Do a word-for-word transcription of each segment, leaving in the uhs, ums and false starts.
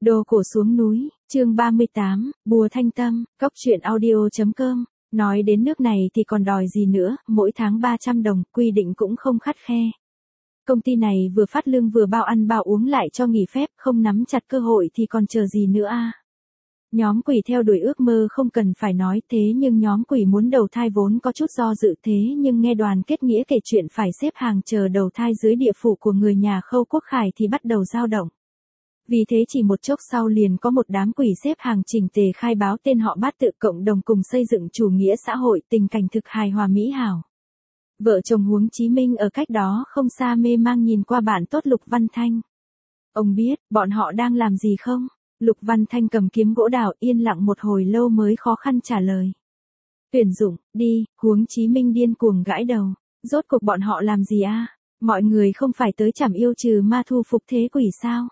Đồ cổ xuống núi, chương ba mươi tám, Bùa Thanh Tâm, Cốc truyện audio.com. Nói đến nước này thì còn đòi gì nữa, mỗi tháng ba trăm đồng, quy định cũng không khắt khe. Công ty này vừa phát lương vừa bao ăn bao uống lại cho nghỉ phép, không nắm chặt cơ hội thì còn chờ gì nữa a? Nhóm quỷ theo đuổi ước mơ không cần phải nói, thế nhưng nhóm quỷ muốn đầu thai vốn có chút do dự, thế nhưng nghe Đoàn Kết Nghĩa kể chuyện phải xếp hàng chờ đầu thai dưới địa phủ của người nhà Khâu Quốc Khải thì bắt đầu dao động. Vì thế chỉ một chốc sau liền có một đám quỷ xếp hàng chỉnh tề khai báo tên họ Bát tự cộng đồng cùng xây dựng chủ nghĩa xã hội, tình cảnh thực hài hòa mỹ hảo. Vợ chồng Huống Chí Minh ở cách đó không xa mê mang nhìn qua bạn tốt Lục Văn Thanh. Ông biết, bọn họ đang làm gì không? Lục Văn Thanh cầm kiếm gỗ đào yên lặng một hồi lâu mới khó khăn trả lời. Tuyển dụng, đi, Huống Chí Minh điên cuồng gãi đầu. Rốt cuộc bọn họ làm gì a? Mọi người không phải tới trảm yêu trừ ma thu phục thế quỷ sao?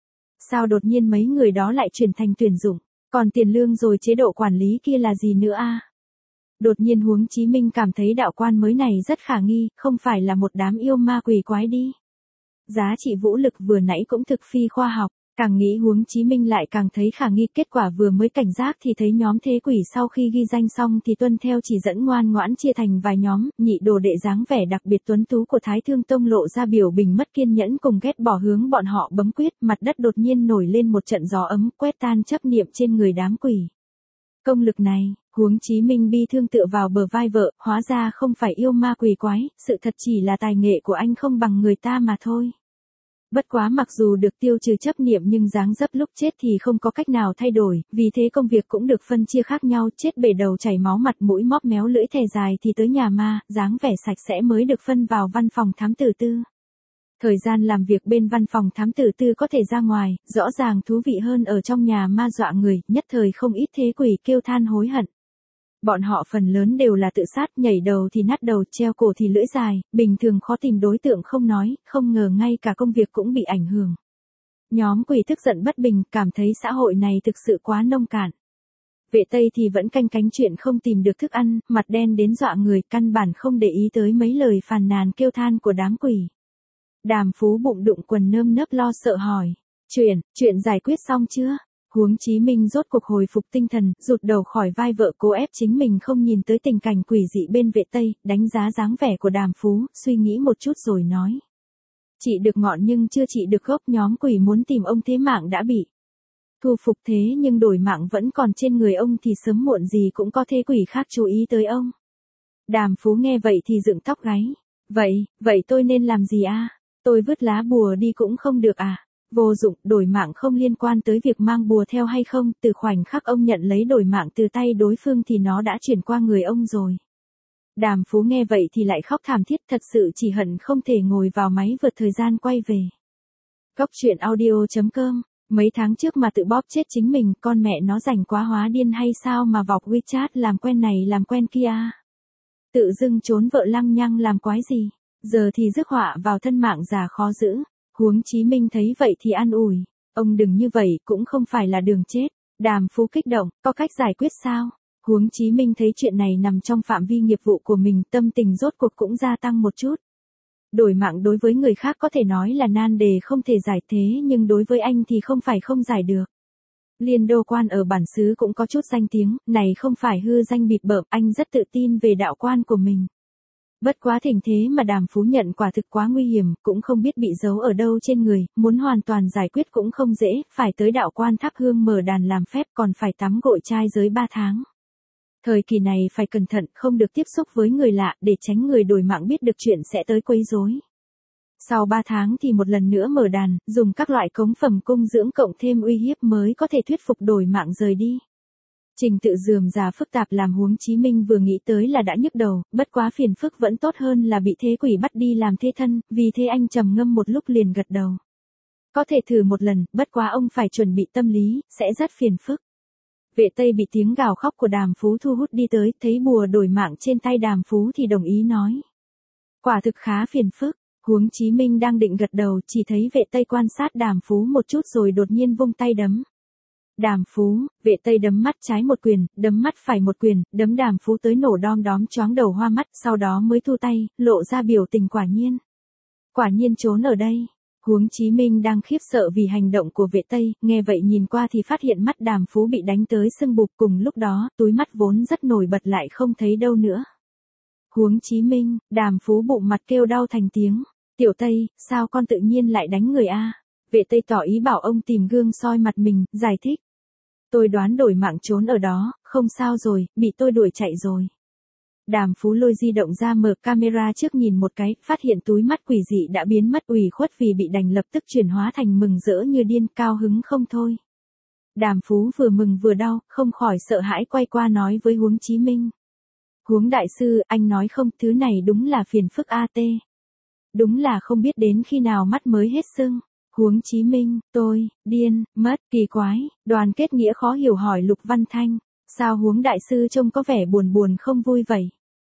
Sao đột nhiên mấy người đó lại chuyển thành tuyển dụng, còn tiền lương rồi chế độ quản lý kia là gì nữa a? Đột nhiên Huống Chí Minh cảm thấy đạo quan mới này rất khả nghi, không phải là một đám yêu ma quỷ quái đi. Giá trị vũ lực vừa nãy cũng thực phi khoa học, càng nghĩ Huống Chí Minh lại càng thấy khả nghi, kết quả vừa mới cảnh giác thì thấy nhóm thế quỷ sau khi ghi danh xong thì tuân theo chỉ dẫn ngoan ngoãn chia thành vài nhóm, nhị đồ đệ dáng vẻ đặc biệt tuấn tú của Thái Thương Tông lộ ra biểu bình mất kiên nhẫn cùng ghét bỏ hướng bọn họ bấm quyết, mặt đất đột nhiên nổi lên một trận gió ấm quét tan chấp niệm trên người đám quỷ. Công lực này, Huống Chí Minh bi thương tựa vào bờ vai vợ, hóa ra không phải yêu ma quỷ quái, sự thật chỉ là tài nghệ của anh không bằng người ta mà thôi. Bất quá mặc dù được tiêu trừ chấp niệm nhưng dáng dấp lúc chết thì không có cách nào thay đổi, vì thế công việc cũng được phân chia khác nhau, chết bể đầu chảy máu mặt mũi móp méo lưỡi thè dài thì tới nhà ma, dáng vẻ sạch sẽ mới được phân vào văn phòng thám tử tư. Thời gian làm việc bên văn phòng thám tử tư có thể ra ngoài, rõ ràng thú vị hơn ở trong nhà ma dọa người, nhất thời không ít thế quỷ kêu than hối hận. Bọn họ phần lớn đều là tự sát, nhảy đầu thì nát đầu, treo cổ thì lưỡi dài, bình thường khó tìm đối tượng không nói, không ngờ ngay cả công việc cũng bị ảnh hưởng. Nhóm quỷ tức giận bất bình, cảm thấy xã hội này thực sự quá nông cạn. Vệ Tây thì vẫn canh cánh chuyện không tìm được thức ăn, mặt đen đến dọa người, căn bản không để ý tới mấy lời phàn nàn kêu than của đám quỷ. Đàm Phú bụng đụng quần nơm nớp lo sợ hỏi, chuyện, chuyện giải quyết xong chưa? Huống Chí Minh rốt cuộc hồi phục tinh thần, rụt đầu khỏi vai vợ cố ép chính mình không nhìn tới tình cảnh quỷ dị bên Vệ Tây, đánh giá dáng vẻ của Đàm Phú, suy nghĩ một chút rồi nói. Trị được ngọn nhưng chưa trị được gốc, nhóm quỷ muốn tìm ông thế mạng đã bị thu phục, thế nhưng đổi mạng vẫn còn trên người ông thì sớm muộn gì cũng có thế quỷ khác chú ý tới ông. Đàm Phú nghe vậy thì dựng tóc gáy. Vậy, vậy tôi nên làm gì a? Tôi vứt lá bùa đi cũng không được à? Vô dụng, đổi mạng không liên quan tới việc mang bùa theo hay không, từ khoảnh khắc ông nhận lấy đổi mạng từ tay đối phương thì nó đã chuyển qua người ông rồi. Đàm Phú nghe vậy thì lại khóc thảm thiết, thật sự chỉ hận không thể ngồi vào máy vượt thời gian quay về. Cốc truyện audio.com. Mấy tháng trước mà tự bóp chết chính mình, con mẹ nó rảnh quá hóa điên hay sao mà vọc WeChat làm quen này làm quen kia. Tự dưng trốn vợ lăng nhăng làm quái gì, giờ thì rước họa vào thân mạng già khó giữ. Huống Chí Minh thấy vậy thì an ủi, ông đừng như vậy, cũng không phải là đường chết. Đàm Phú kích động, có cách giải quyết sao? Huống Chí Minh thấy chuyện này nằm trong phạm vi nghiệp vụ của mình, tâm tình rốt cuộc cũng gia tăng một chút. Đổi mạng đối với người khác có thể nói là nan đề không thể giải, thế nhưng đối với anh thì không phải không giải được. Liên đô quan ở bản xứ cũng có chút danh tiếng, này không phải hư danh bịp bợm, anh rất tự tin về đạo quan của mình. Bất quá thỉnh thế mà Đàm Phú nhận quả thực quá nguy hiểm, cũng không biết bị giấu ở đâu trên người, muốn hoàn toàn giải quyết cũng không dễ, phải tới đạo quan thắp hương mở đàn làm phép, còn phải tắm gội trai giới ba tháng. Thời kỳ này phải cẩn thận, không được tiếp xúc với người lạ, để tránh người đổi mạng biết được chuyện sẽ tới quấy rối. Sau ba tháng thì một lần nữa mở đàn, dùng các loại cống phẩm cung dưỡng cộng thêm uy hiếp mới có thể thuyết phục đổi mạng rời đi. Trình tự rườm rà phức tạp làm Huống Chí Minh vừa nghĩ tới là đã nhức đầu, bất quá phiền phức vẫn tốt hơn là bị thế quỷ bắt đi làm thế thân, vì thế anh trầm ngâm một lúc liền gật đầu. Có thể thử một lần, bất quá ông phải chuẩn bị tâm lý, sẽ rất phiền phức. Vệ Tây bị tiếng gào khóc của Đàm Phú thu hút đi tới, thấy bùa đổi mạng trên tay Đàm Phú thì đồng ý nói. Quả thực khá phiền phức. Huống Chí Minh đang định gật đầu, chỉ thấy Vệ Tây quan sát Đàm Phú một chút rồi đột nhiên vung tay đấm. Đàm Phú, Vệ Tây đấm mắt trái một quyền, đấm mắt phải một quyền, đấm Đàm Phú tới nổ đom đóm choáng đầu hoa mắt, sau đó mới thu tay, lộ ra biểu tình quả nhiên. Quả nhiên trốn ở đây. Huống Chí Minh đang khiếp sợ vì hành động của vệ Tây, nghe vậy nhìn qua thì phát hiện mắt Đàm Phú bị đánh tới sưng bụp, cùng lúc đó, túi mắt vốn rất nổi bật lại không thấy đâu nữa. Huống Chí Minh, Đàm Phú bụng mặt kêu đau thành tiếng. Tiểu Tây, sao con tự nhiên lại đánh người a? Vệ Tây tỏ ý bảo ông tìm gương soi mặt mình, giải thích. Tôi đoán đổi mạng trốn ở đó, không sao rồi, bị tôi đuổi chạy rồi. Đàm Phú lôi di động ra mở camera trước nhìn một cái, phát hiện túi mắt quỷ dị đã biến mất, ủy khuất vì bị đánh lập tức chuyển hóa thành mừng rỡ như điên, cao hứng không thôi. Đàm Phú vừa mừng vừa đau, không khỏi sợ hãi quay qua nói với Huống Chí Minh. Huống đại sư, anh nói không, thứ này đúng là phiền phức a tê. Đúng là không biết đến khi nào mắt mới hết sưng. Huống Chí Minh, tôi, điên, mất, kỳ quái, Đoàn Kết Nghĩa khó hiểu hỏi Lục Văn Thanh. Sao Huống đại sư trông có vẻ buồn buồn không vui vậy?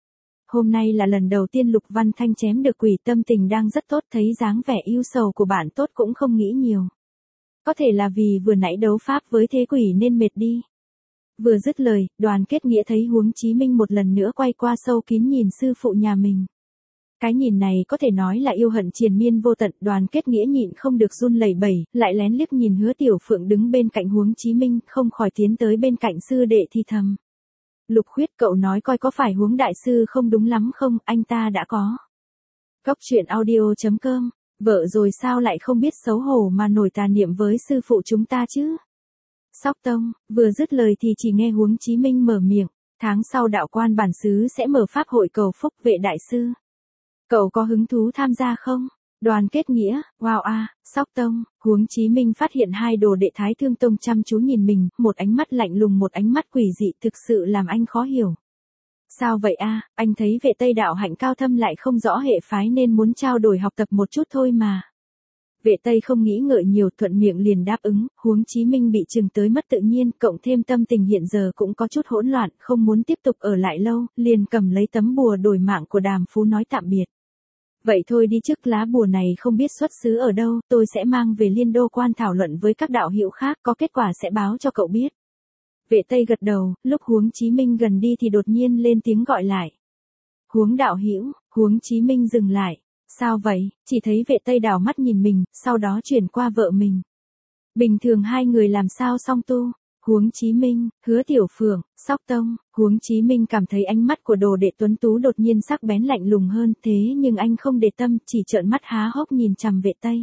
Hôm nay là lần đầu tiên Lục Văn Thanh chém được quỷ, tâm tình đang rất tốt, thấy dáng vẻ ưu sầu của bạn tốt cũng không nghĩ nhiều. Có thể là vì vừa nãy đấu pháp với thế quỷ nên mệt đi. Vừa dứt lời, Đoàn Kết Nghĩa thấy Huống Chí Minh một lần nữa quay qua sâu kín nhìn sư phụ nhà mình. Cái nhìn này có thể nói là yêu hận triền miên vô tận, Đoàn Kết Nghĩa nhịn không được run lẩy bẩy, lại lén liếc nhìn Hứa Tiểu Phượng đứng bên cạnh Huống Chí Minh, không khỏi tiến tới bên cạnh sư đệ thì thầm. Lục Khuyết, cậu nói coi có phải Huống đại sư không đúng lắm không, anh ta đã có. Cóc truyện audio chấm com, vợ rồi sao lại không biết xấu hổ mà nổi tà niệm với sư phụ chúng ta chứ? Sóc Tông, vừa dứt lời thì chỉ nghe Huống Chí Minh mở miệng, tháng sau đạo quan bản xứ sẽ mở pháp hội cầu phúc, Vệ đại sư. Cậu có hứng thú tham gia không? Đoàn Kết Nghĩa, wow a, Sóc Tông, Huống Chí Minh phát hiện hai đồ đệ Thái Thương Tông chăm chú nhìn mình, một ánh mắt lạnh lùng một ánh mắt quỷ dị, thực sự làm anh khó hiểu. Sao vậy a, anh thấy Vệ Tây đạo hạnh cao thâm lại không rõ hệ phái nên muốn trao đổi học tập một chút thôi mà. Vệ Tây không nghĩ ngợi nhiều, thuận miệng liền đáp ứng. Huống Chí Minh bị chừng tới mất tự nhiên, cộng thêm tâm tình hiện giờ cũng có chút hỗn loạn, không muốn tiếp tục ở lại lâu, liền cầm lấy tấm bùa đổi mạng của Đàm Phú nói tạm biệt. Vậy thôi đi, trước lá bùa này không biết xuất xứ ở đâu, tôi sẽ mang về Liên Đô Quan thảo luận với các đạo hữu khác, có kết quả sẽ báo cho cậu biết. Vệ Tây gật đầu, lúc Huống Chí Minh gần đi thì đột nhiên lên tiếng gọi lại. Huống đạo hữu. Huống Chí Minh dừng lại. Sao vậy? Chỉ thấy Vệ Tây đảo mắt nhìn mình, sau đó chuyển qua vợ mình. Bình thường hai người làm sao song tu? Huống Chí Minh, Hứa Tiểu Phượng, Sóc Tông. Huống Chí Minh cảm thấy ánh mắt của đồ đệ tuấn tú đột nhiên sắc bén lạnh lùng hơn, thế nhưng anh không để tâm, chỉ trợn mắt há hốc nhìn chằm Vệ Tây.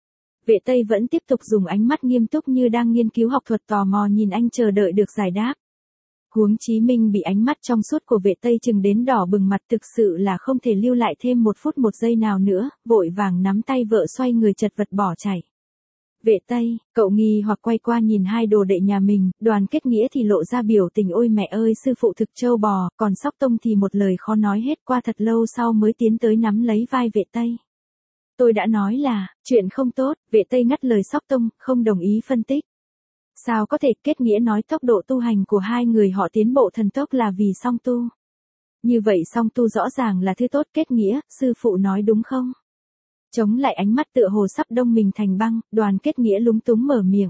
Vệ Tây vẫn tiếp tục dùng ánh mắt nghiêm túc như đang nghiên cứu học thuật, tò mò nhìn anh chờ đợi được giải đáp. Huống Chí Minh bị ánh mắt trong suốt của Vệ Tây chừng đến đỏ bừng mặt, thực sự là không thể lưu lại thêm một phút một giây nào nữa, vội vàng nắm tay vợ xoay người chật vật bỏ chạy. Vệ Tây, cậu nghi hoặc quay qua nhìn hai đồ đệ nhà mình, Đoàn Kết Nghĩa thì lộ ra biểu tình ôi mẹ ơi sư phụ thực trâu bò, còn Sóc Tông thì một lời khó nói hết, qua thật lâu sau mới tiến tới nắm lấy vai Vệ Tây. Tôi đã nói là, chuyện không tốt, Vệ Tây ngắt lời Sóc Tông, không đồng ý phân tích. Sao có thể, Kết Nghĩa nói tốc độ tu hành của hai người họ tiến bộ thần tốc là vì song tu. Như vậy song tu rõ ràng là thứ tốt, Kết Nghĩa, sư phụ nói đúng không? Chống lại ánh mắt tựa hồ sắp đông mình thành băng, Đoàn Kết Nghĩa lúng túng mở miệng.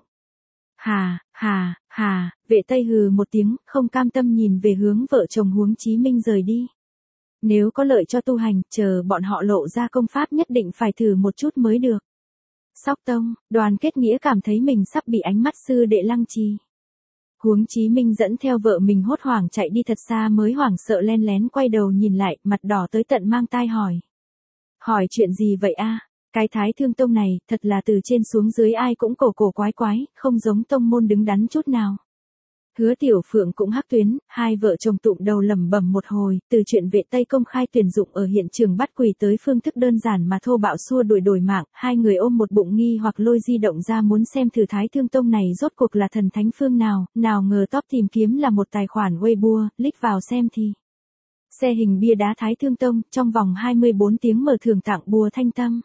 Hà, hà, hà, Vệ Tây hừ một tiếng, không cam tâm nhìn về hướng vợ chồng Huống Chí Minh rời đi. Nếu có lợi cho tu hành, chờ bọn họ lộ ra công pháp nhất định phải thử một chút mới được. Sóc Tông, Đoàn Kết Nghĩa cảm thấy mình sắp bị ánh mắt sư đệ lăng trì. Huống Chí Minh dẫn theo vợ mình hốt hoảng chạy đi thật xa mới hoảng sợ len lén quay đầu nhìn lại, mặt đỏ tới tận mang tai hỏi. Hỏi chuyện gì vậy a? Cái Thái Thương Tông này, thật là từ trên xuống dưới ai cũng cổ cổ quái quái, không giống tông môn đứng đắn chút nào. Hứa Tiểu Phượng cũng hắc tuyến, hai vợ chồng tụm đầu lẩm bẩm một hồi, từ chuyện Vệ Tây công khai tuyển dụng ở hiện trường bắt quỷ tới phương thức đơn giản mà thô bạo xua đuổi đổi mạng, hai người ôm một bụng nghi hoặc lôi di động ra muốn xem thử Thái Thương Tông này rốt cuộc là thần thánh phương nào, nào ngờ top tìm kiếm là một tài khoản Weibo, click vào xem thì. Xe hình bia đá Thái Thương Tông, trong vòng hai mươi bốn tiếng mở thưởng tặng bùa thanh tâm.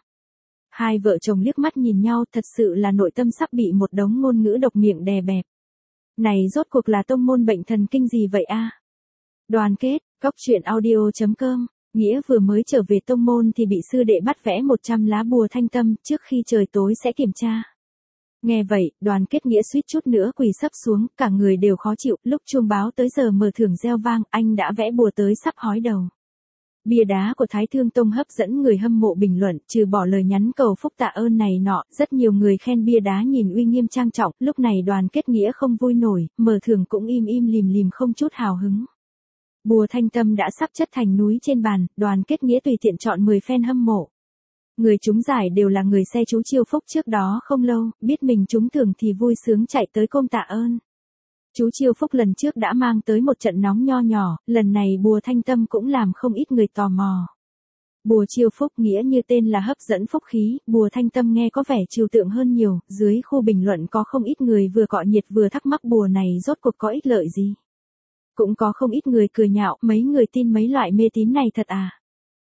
Hai vợ chồng liếc mắt nhìn nhau, thật sự là nội tâm sắp bị một đống ngôn ngữ độc miệng đè bẹp. Này rốt cuộc là tông môn bệnh thần kinh gì vậy a? Đoàn Kết, cóc truyện audio chấm com, Nghĩa vừa mới trở về tông môn thì bị sư đệ bắt vẽ một trăm lá bùa thanh tâm, trước khi trời tối sẽ kiểm tra. Nghe vậy, Đoàn Kết Nghĩa suýt chút nữa quỳ sấp xuống, cả người đều khó chịu, lúc chuông báo tới giờ mở thưởng reo vang, anh đã vẽ bùa tới sắp hói đầu. Bia đá của Thái Thương Tông hấp dẫn người hâm mộ bình luận, trừ bỏ lời nhắn cầu phúc tạ ơn này nọ, rất nhiều người khen bia đá nhìn uy nghiêm trang trọng, lúc này Đoàn Kết Nghĩa không vui nổi, mở thưởng cũng im im lìm lìm không chút hào hứng. Bùa thanh tâm đã sắp chất thành núi trên bàn, Đoàn Kết Nghĩa tùy tiện chọn mười fan hâm mộ. Người trúng giải đều là người xe chú Chiêu Phúc trước đó không lâu, biết mình trúng thưởng thì vui sướng chạy tới công tạ ơn. Chú Chiêu Phúc lần trước đã mang tới một trận nóng nho nhỏ, lần này bùa thanh tâm cũng làm không ít người tò mò. Bùa Chiêu Phúc nghĩa như tên là hấp dẫn phúc khí, bùa thanh tâm nghe có vẻ trừu tượng hơn nhiều, dưới khu bình luận có không ít người vừa cọ nhiệt vừa thắc mắc bùa này rốt cuộc có ích lợi gì. Cũng có không ít người cười nhạo, mấy người tin mấy loại mê tín này thật à.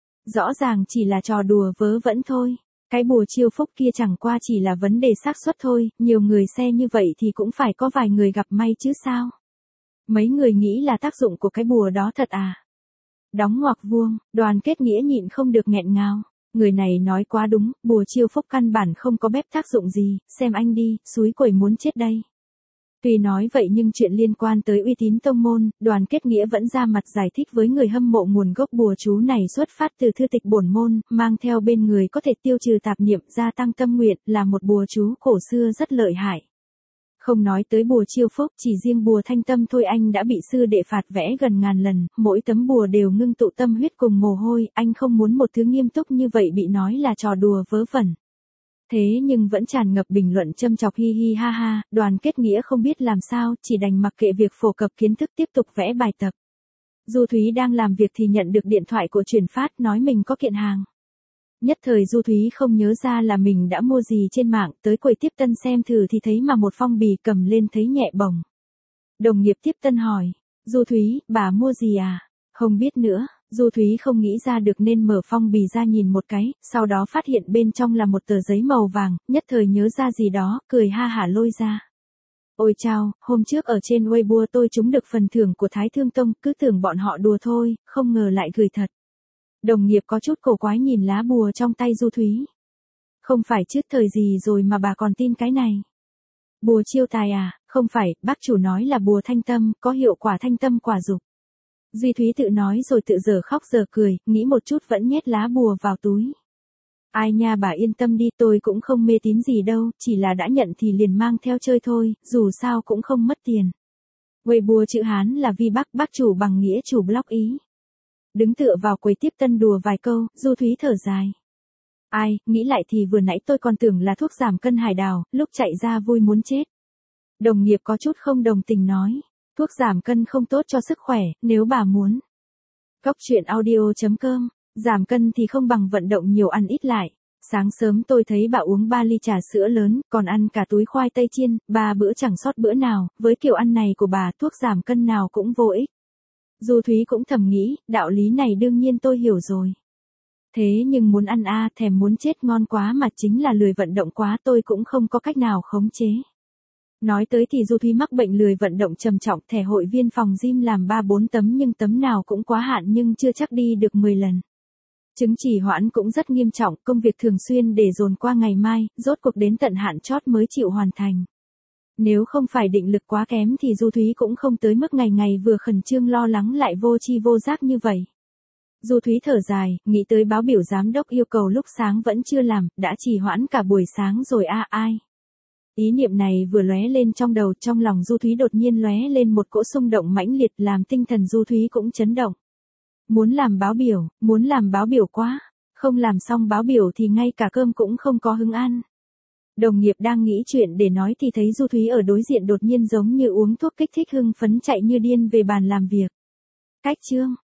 Rõ ràng chỉ là trò đùa vớ vẩn thôi. Cái bùa chiêu phúc kia chẳng qua chỉ là vấn đề xác suất thôi, nhiều người xe như vậy thì cũng phải có vài người gặp may chứ sao. Mấy người nghĩ là tác dụng của cái bùa đó thật à. Đóng ngoặc vuông, Đoàn Kết Nghĩa nhịn không được nghẹn ngào. Người này nói quá đúng, bùa chiêu phúc căn bản không có bếp tác dụng gì, xem anh đi, xúi quẩy muốn chết đây. Tuy nói vậy nhưng chuyện liên quan tới uy tín tông môn, Đoàn Kết Nghĩa vẫn ra mặt giải thích với người hâm mộ nguồn gốc bùa chú này xuất phát từ thư tịch bổn môn, mang theo bên người có thể tiêu trừ tạp niệm, gia tăng tâm nguyện, là một bùa chú cổ xưa rất lợi hại. Không nói tới bùa chiêu phúc, chỉ riêng bùa thanh tâm thôi anh đã bị sư đệ phạt vẽ gần ngàn lần, mỗi tấm bùa đều ngưng tụ tâm huyết cùng mồ hôi, anh không muốn một thứ nghiêm túc như vậy bị nói là trò đùa vớ vẩn. Thế nhưng vẫn tràn ngập bình luận châm chọc hi hi ha ha, Đoàn Kết Nghĩa không biết làm sao, chỉ đành mặc kệ việc phổ cập kiến thức tiếp tục vẽ bài tập. Du Thúy đang làm việc thì nhận được điện thoại của chuyển phát nói mình có kiện hàng. Nhất thời Du Thúy không nhớ ra là mình đã mua gì trên mạng, tới quầy tiếp tân xem thử thì thấy mà một phong bì cầm lên thấy nhẹ bồng. Đồng nghiệp tiếp tân hỏi, Du Thúy, bà mua gì à? Không biết nữa. Du Thúy không nghĩ ra được nên mở phong bì ra nhìn một cái, sau đó phát hiện bên trong là một tờ giấy màu vàng, nhất thời nhớ ra gì đó, cười ha hả lôi ra. Ôi chao, hôm trước ở trên Weibo tôi trúng được phần thưởng của Thái Thương Tông, cứ tưởng bọn họ đùa thôi, không ngờ lại gửi thật. Đồng nghiệp có chút cổ quái nhìn lá bùa trong tay Du Thúy. Không phải chứ thời gì rồi mà bà còn tin cái này. Bùa chiêu tài à, không phải, bác chủ nói là bùa thanh tâm, có hiệu quả thanh tâm quả dục. Duy Thúy tự nói rồi tự giờ khóc giờ cười, nghĩ một chút vẫn nhét lá bùa vào túi. Ai nha bà yên tâm đi, tôi cũng không mê tín gì đâu, chỉ là đã nhận thì liền mang theo chơi thôi, dù sao cũng không mất tiền. Weibo chữ Hán là vi bác, bác chủ bằng nghĩa chủ blog ý. Đứng tựa vào quầy tiếp tân đùa vài câu, Du Thúy thở dài. Ai, nghĩ lại thì vừa nãy tôi còn tưởng là thuốc giảm cân hải đào, lúc chạy ra vui muốn chết. Đồng nghiệp có chút không đồng tình nói. Thuốc giảm cân không tốt cho sức khỏe, nếu bà muốn. Cóc truyện audio chấm com, giảm cân thì không bằng vận động nhiều ăn ít lại. Sáng sớm tôi thấy bà uống ba ly trà sữa lớn, còn ăn cả túi khoai tây chiên, ba bữa chẳng sót bữa nào, với kiểu ăn này của bà thuốc giảm cân nào cũng vô ích. Du Thúy cũng thầm nghĩ, đạo lý này đương nhiên tôi hiểu rồi. Thế nhưng muốn ăn a, thèm muốn chết ngon quá mà chính là lười vận động quá tôi cũng không có cách nào khống chế. Nói tới thì Du Thúy mắc bệnh lười vận động trầm trọng, thẻ hội viên phòng gym làm ba bốn tấm nhưng tấm nào cũng quá hạn nhưng chưa chắc đi được mười lần. Chứng chỉ hoãn cũng rất nghiêm trọng, công việc thường xuyên để dồn qua ngày mai, rốt cuộc đến tận hạn chót mới chịu hoàn thành. Nếu không phải định lực quá kém thì Du Thúy cũng không tới mức ngày ngày vừa khẩn trương lo lắng lại vô chi vô giác như vậy. Du Thúy thở dài, nghĩ tới báo biểu giám đốc yêu cầu lúc sáng vẫn chưa làm, đã trì hoãn cả buổi sáng rồi a à, ai. Ý niệm này vừa lóe lên trong đầu, trong lòng Du Thúy đột nhiên lóe lên một cỗ xung động mãnh liệt làm tinh thần Du Thúy cũng chấn động. Muốn làm báo biểu, muốn làm báo biểu quá, không làm xong báo biểu thì ngay cả cơm cũng không có hứng ăn. Đồng nghiệp đang nghĩ chuyện để nói thì thấy Du Thúy ở đối diện đột nhiên giống như uống thuốc kích thích hưng phấn chạy như điên về bàn làm việc. Cách chương